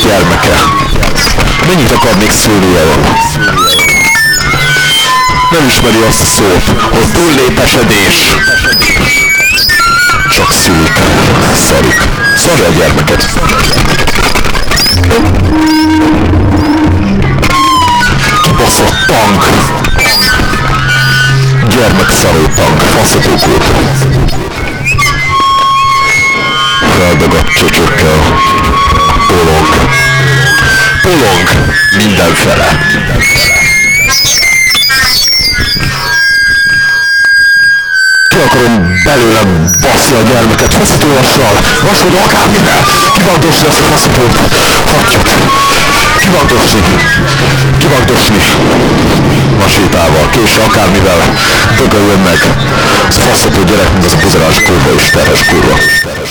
gyermeke. Mennyit akar még szülni el? Nem ismeri azt a szót, hogy túllépesedés. Csak szülik, szarik. Szarja a gyermeket. Kibaszott tank. Gyermekszaró tank. Faszatókút. Feldagadt csöcsökkel. Polong. Polong mindenfele. Ki akarom belőlem baszni a gyermeket faszítólassal, vasod akármivel, kivagdosni azt a faszítót, hagyjuk, kivagdosni, masétával, késre akármivel, dögöljön meg, az faszító gyerek, mint az a pozerás kurva és terhes kurva.